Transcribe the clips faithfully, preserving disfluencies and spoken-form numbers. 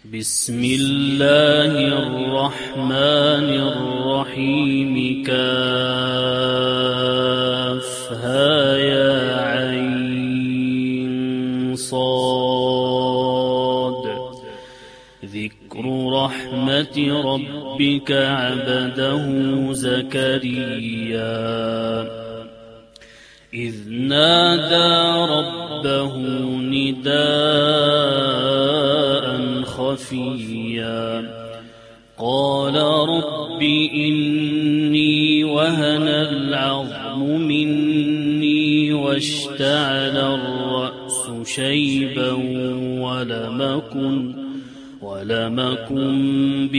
بسم الله الرحمن الرحيم كافها يا عين صاد ذكر رحمة ربك عبده زكريا إذ نادى ربه نداء خفيا قال رب إني وهن العظم مني واشتعل الرأس شيبا ولم أكن ولم أكن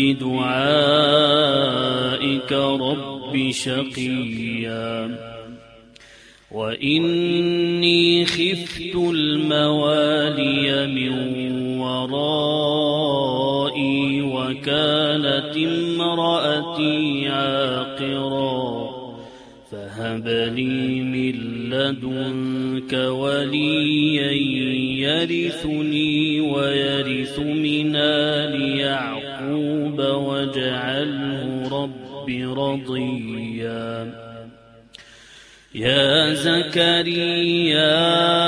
بدعائك رب شقيا وإني خفت الموالي من ورائي وكانت امرأتي عاقرا فهب لي من لدنك وليا يرثني ويرث من آل يعقوب واجعله رب رضيا يا زكريا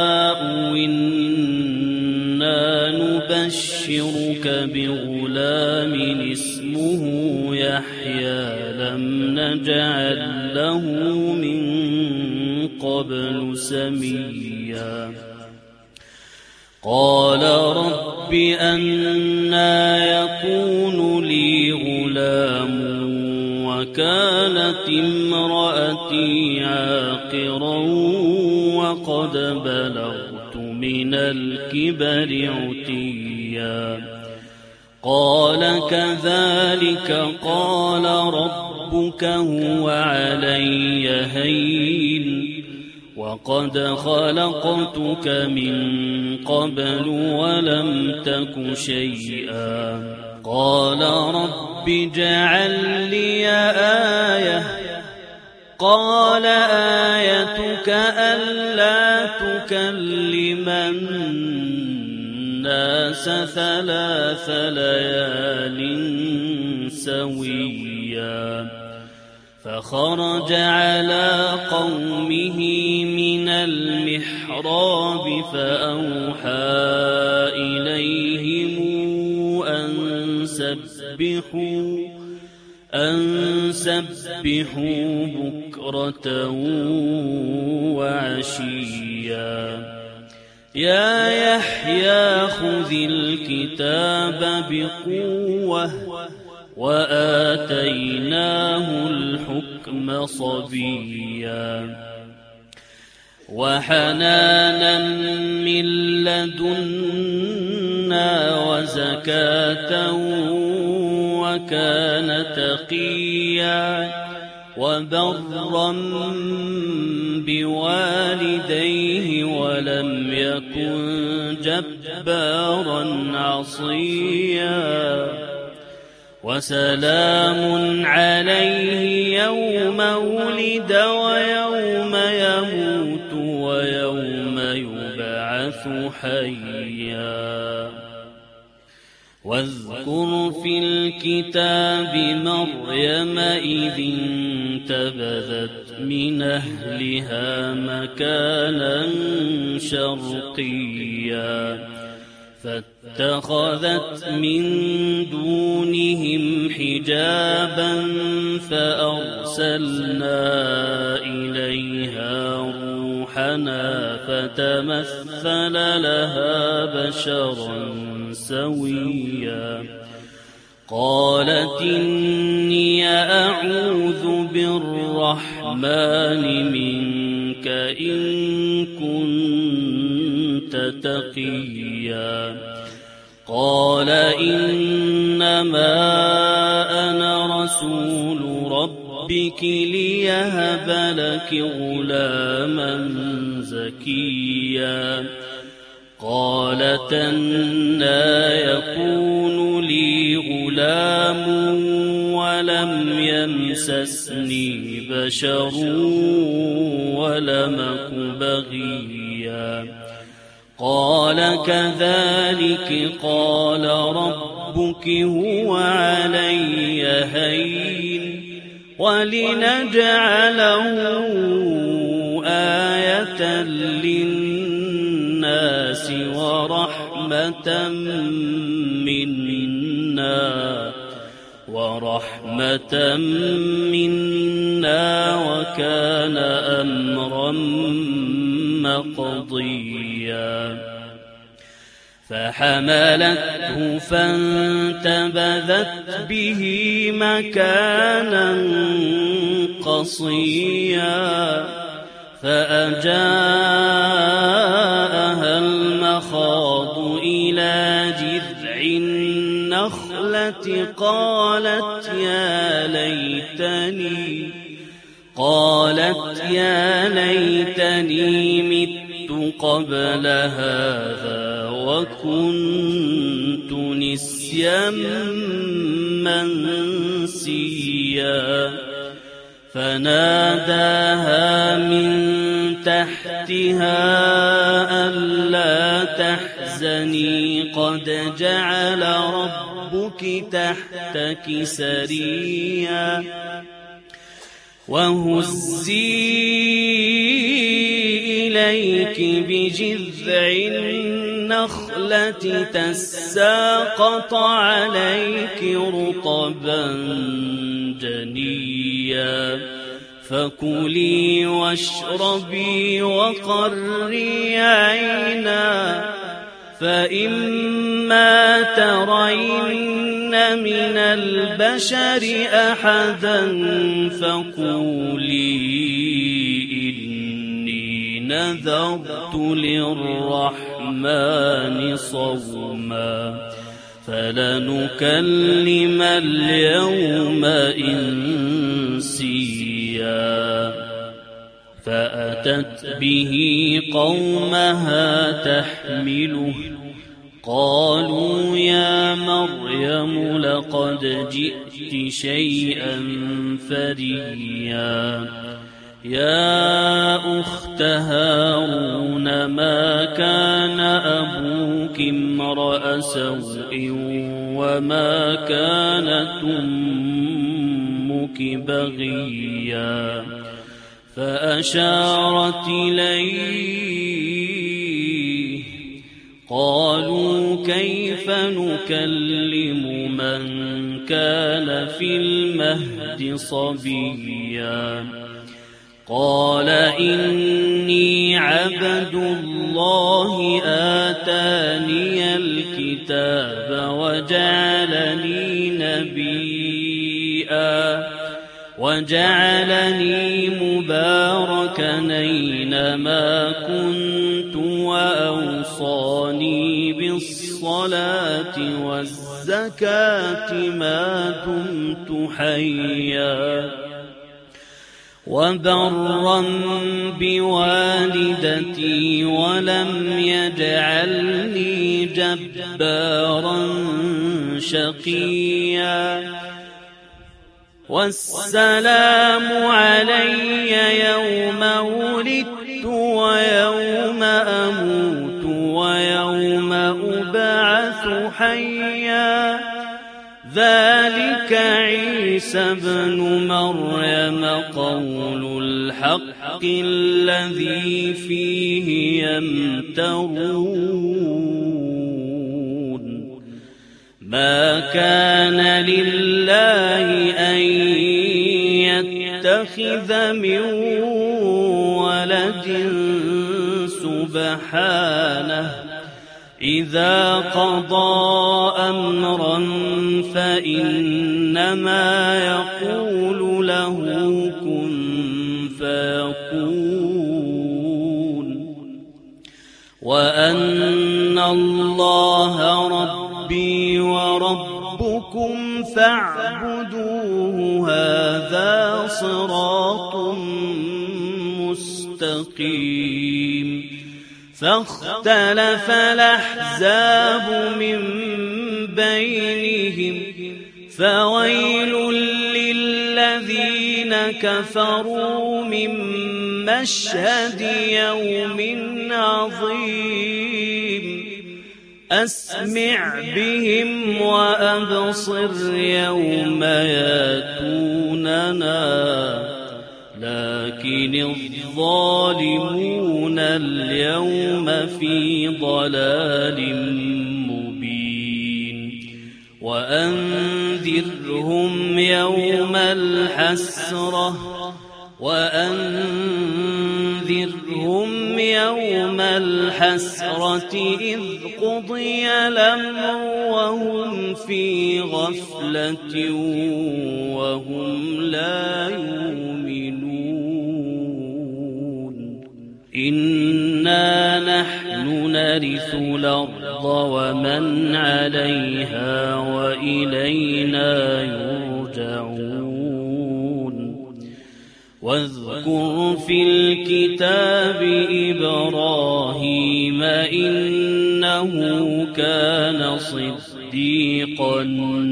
إنا نبشرك بغلام اسمه يحيى لم نجعل له من قبل سميا قال رب أنى يكون لي غلام وكانت امرأتي عاقرا وقد بلغت من الكبر عتيا قال كذلك قال ربك هو علي هين وقد خلقتك من قبل ولم تك شيئا قال رب اجعل لي آية قال آيتك ألا تكلم الناس ثلاث ليال سويا فخرج على قومه من المحراب فأوحى إليهم سبحوا أن سبحوا بكرة وعشيا يا يحيى خذ الكتاب بقوة وآتيناه الحكم صبيا وحنانا من لدنا وزكاة وكان تقيا وبرا بوالديه ولم يكن جبارا عصيا وسلام عليه يوم ولد ويوم يموت ويوم يبعث حيا واذكر في الكتاب مريم إذ انتبذت من أهلها مكانا شرقيا فاتخذت من دونهم حجابا فأرسلنا إليها روحنا فتمثل لها بشرا سويا قالت إني أعوذ بالرحمن منك إن كنت تقيا قال إنما أنا رسول ربك ليهب لك غلاما زكيا قالت أنى يكون لي غلام ولم يمسسني بشر ولم أك بغيا قال كذلك قال ربك ربك هو علي هين ولنجعله آية للناس ورحمة منا ورحمة منا وكان أمرا مقضيا فحملته فانتبذت به مكانا قصيا فأجاءها المخاض إلى جذع النخلة قالت يا ليتني قالت يا ليتني مت قبل هذا وكنت نسيا منسيا فناداها من تحتها ألا تحزني قد جعل ربك تحتك سريا وهزي إليك بجذع النخلة تساقط عليك رطبا جنيا فكلي واشربي وقري عينا فإما ترين من البشر أحدا فقولي إني نذرت للرحمن صوما فلنكلم اليوم إنسيا فأتت به قومها تحمله قالوا يا مريم لقد جئت شيئا فريا يا أخت هارون ما كان أبوك امرأ سوء وما كانت أمك بغيا فأشارت إليه قالوا كيف نكلم من كان في المهد صبيا قال إني عبد الله آتاني الكتاب وجعلني نبيا وجعلني مباركا أينما كنت وأوصاني بالصلاة والزكاة ما دمت حيا وبرا بوالدتي ولم يجعلني جبارا شقيا والسلام علي يوم ولدت ويوم أموت ويوم أبعث حيا ذلك عيسى ابن مريم قول الحق الذي فيه يمترون ما كان لله أن يتخذ من ولد سبحانه إذا قضى أمرا فإنما يقول له كن فيكون وأن الله ربي وربكم فاعبدوه هذا صراط مستقيم فاختلف الأحزاب من بينهم فويل للذين كفروا من مشهد يوم عظيم أسمع بهم وأبصر يوم ياتوننا لكن الظالمون اليوم في ضلال مبين وأنذرهم يوم الحسرة وأنذرهم يوم الحسرة إذ قضي الأمر وهم في غفلة وهم لا يؤمنون إنا نحن نرث الأرض ومن عليها وإلينا يرجعون واذكر في الكتاب إبراهيم إنه كان صديقا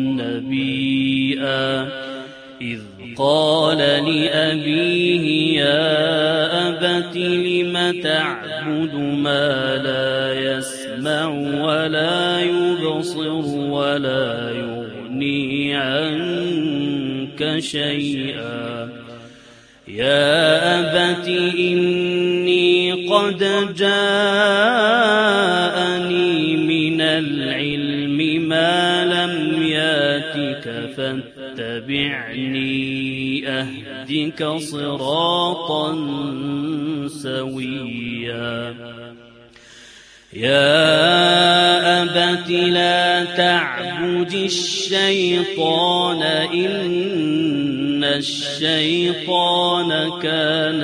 نبيا إذ قال لأبيه يا أبت لم تعبد ما لا يسمع ولا يبصر ولا يغني عنك شيئا يا أبت إني قد جاءني من العلم ما لم ياتك فاتبعني أهدك صراطا سويا يا أبت لا تعبد الشيطان إن الشيطان كان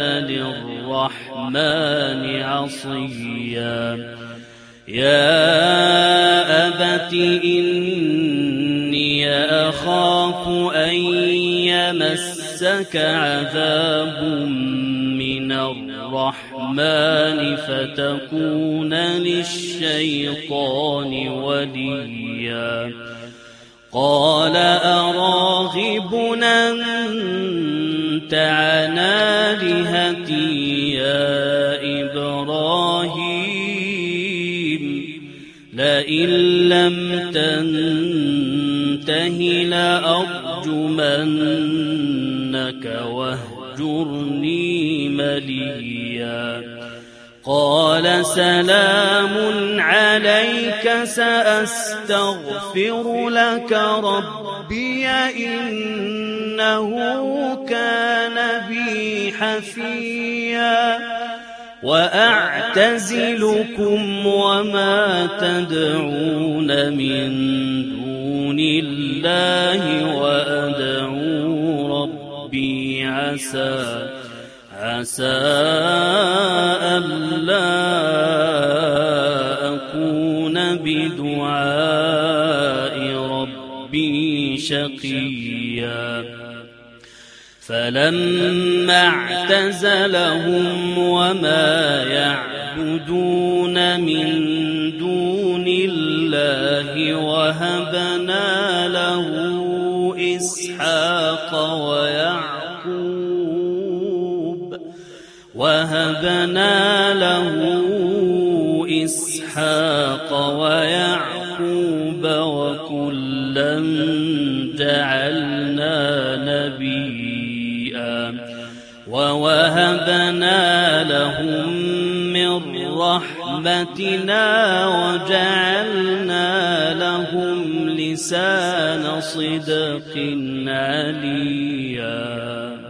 للرحمن عصيا يا أبت إني أخاف أن يمسك عذاب من الرحمن فتكون للشيطان وليا قال أراغب أنت عن آلهتي يا إبراهيم لئن لم تنته لأرجمنك واهجرني مليا قال سلام عليك سأستغفر لك ربي إنه كان بي حفيا وأعتزلكم وما تدعون من دون الله وأدعو ربي عسى عسى ألا أكون بدعاء ربي شقيا فلما اعتزلهم وما يعبدون من دون الله وهبنا له إسحاق ويعقوب وهبنا له إسحاق ويعقوب وكلا جعلنا نبيا ووهبنا لهم من رحمتنا وجعلنا لهم لسان صدق عليا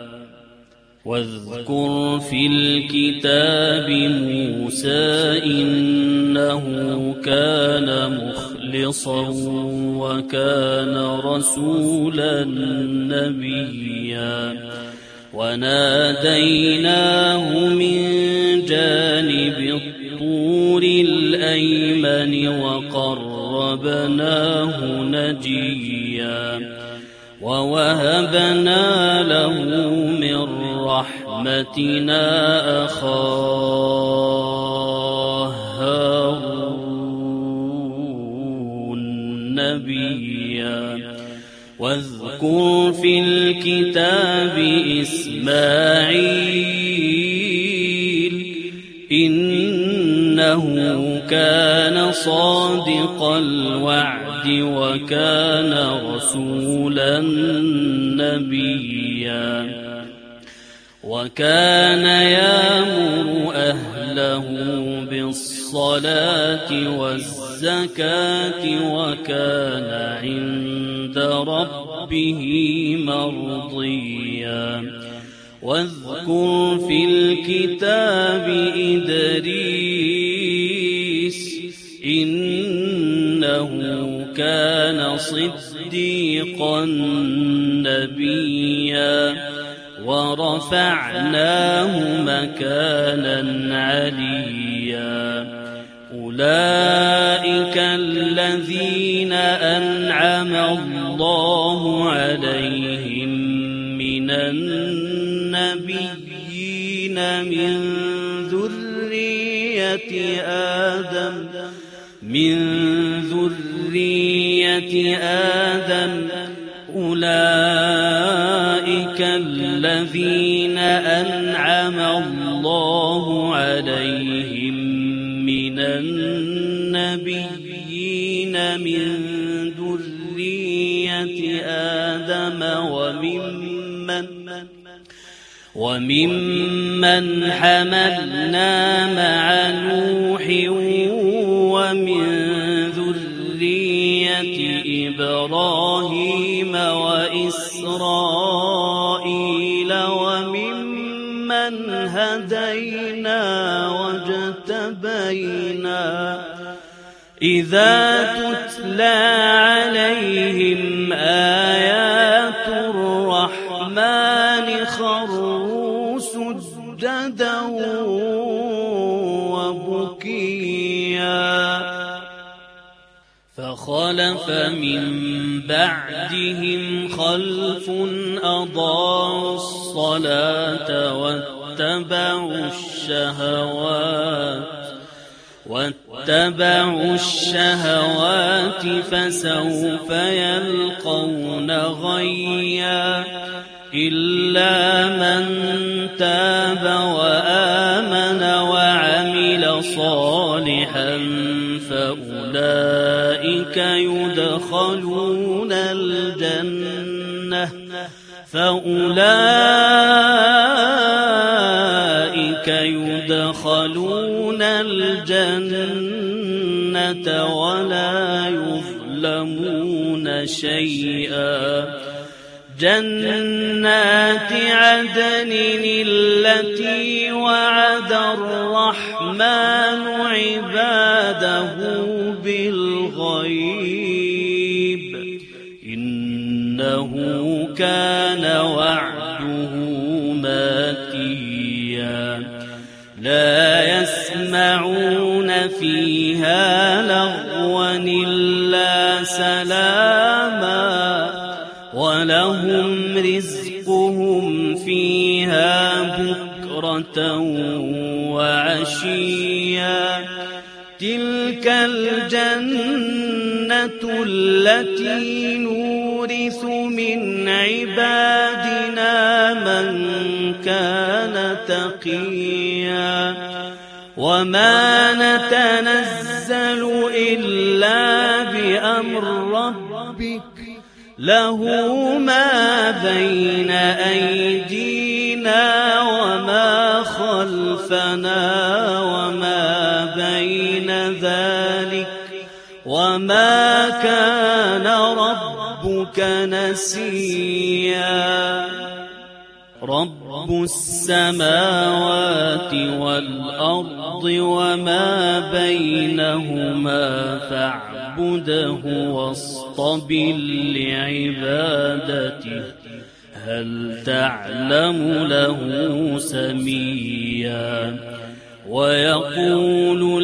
واذكر في الكتاب موسى إنه كان مخلصا وكان رسولا نبيا وناديناه من جانب الطور الأيمن وقربناه نجيا ووهبنا له من رحمتنا أخاه هارون نبيا واذكر في الكتاب إسماعيل إنه كان صادق الوعد وكان رسولا نبيا وكان يأمر أهله بالصلاة والزكاة وكان عند ربه مرضيا واذكر في الكتاب إدريس إنه كان صديقا نبيا ورفعناه مكانا عليا أولئك الذين أنعم الله عليهم من النبيين من ذرية آدم من ذرية آدم أولئك الذين أنعم الله عليهم من النبيين من ذرية آدم وممن وممن حملنا مع نوح ومن ذرية إبراهيم وإسرائيل وممن هدينا واجتبينا إذا تتلى عليهم آيات الرحمن خروا سجدا وبكيا فخلف من بعدهم خلف أضاعوا الصلاة واتبعوا الشهوات واتبعوا الشهوات فسوف يلقون غيا إلا من تاب وآمن وعمل صالحا فأولئك يدخلون الجنة فأولئك يدخلون الجنة ولا يظلمون شيئا جنات عدن التي وعد الرحمن عباده بالغيب إنه كان وعده ماتيا لا يسمعون فيها لغوا إلا سلاما ولهم رزقهم فيها بكرة وعشيا تلك الجنة التي نورث من عبادنا من كان تقيا وما نتنزل إلا بأمر ربك له ما بين أيدينا وما خلفنا وما بين ذلك وما كان ربك نسيا رب السماوات والأرض وما بينهما فاعبده واصطبر لعبادته هل تعلم له سميا ويقول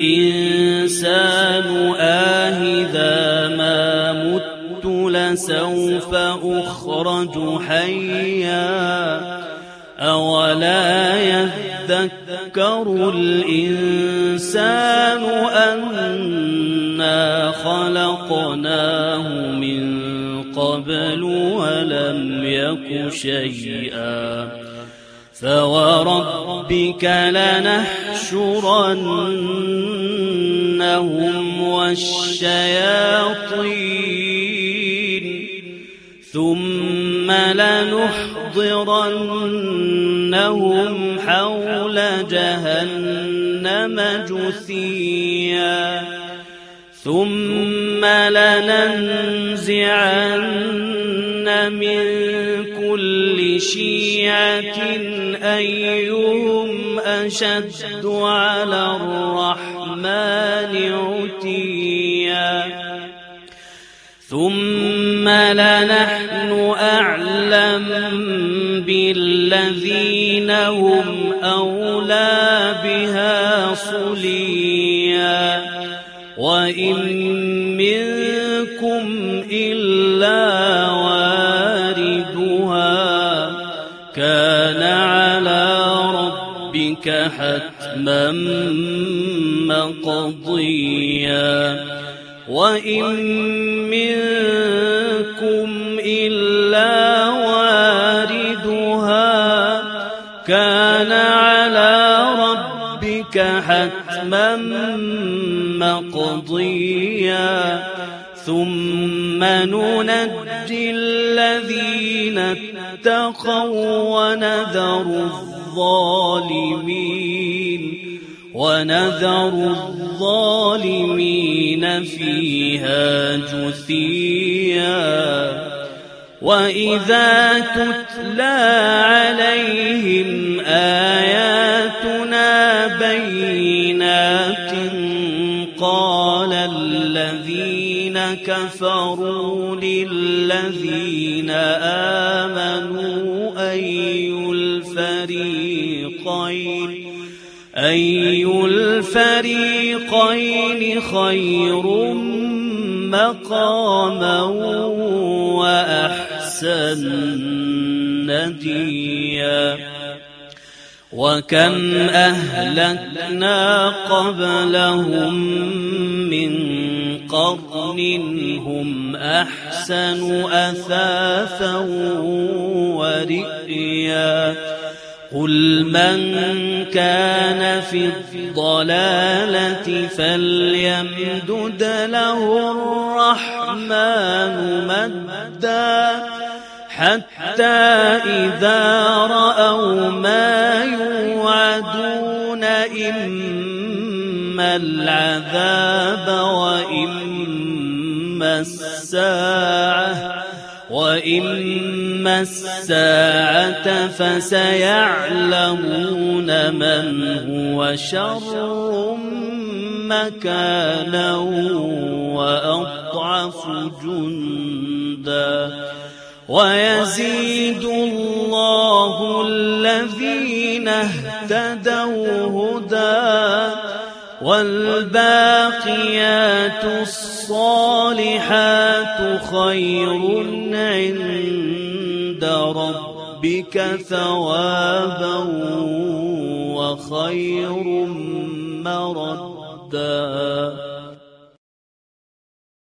الإنسان آهذا ما مت لسوف أخرج حيا أولا يذكر الإنسان أنا خلقناه من قبل ولم يك شيئا فوربك لنحشرنهم والشياطين ثم لنحضرنهم حول جهنم جثيا ثم لننزعن من كل شيعة أيهم أشد على الرحمن عتيا ثم لنحن أعلم بالذين هم أولى بها صليا وإن منكم إلا واردها كان على ربك حتما مقضيا وإن منكم إلا واردها كان على ربك حتما مقضيا ثم ننجي الذين اتقوا ونذر الظالمين ونذر الظالمين فيها جثيا وإذا تتلى عليهم آياتنا بينات قال الذين كفروا للذين آمنوا أي الفريقين أي الفريقين خير مقاما وأحسن نديا وكم أهلكنا قبلهم من قرن هم أحسن أثاثا ورئيا قل من كان في الضلالة فليمدد له الرحمن مدا حتى إذا رأوا ما يوعدون إما العذاب وإما الساعة وإما الساعة فسيعلمون من هو شر مكانا وأضعف جندا ويزيد الله الذين اهتدوا هدى والباقيات الصالحات خير عند ربك ثوابا وخير مردا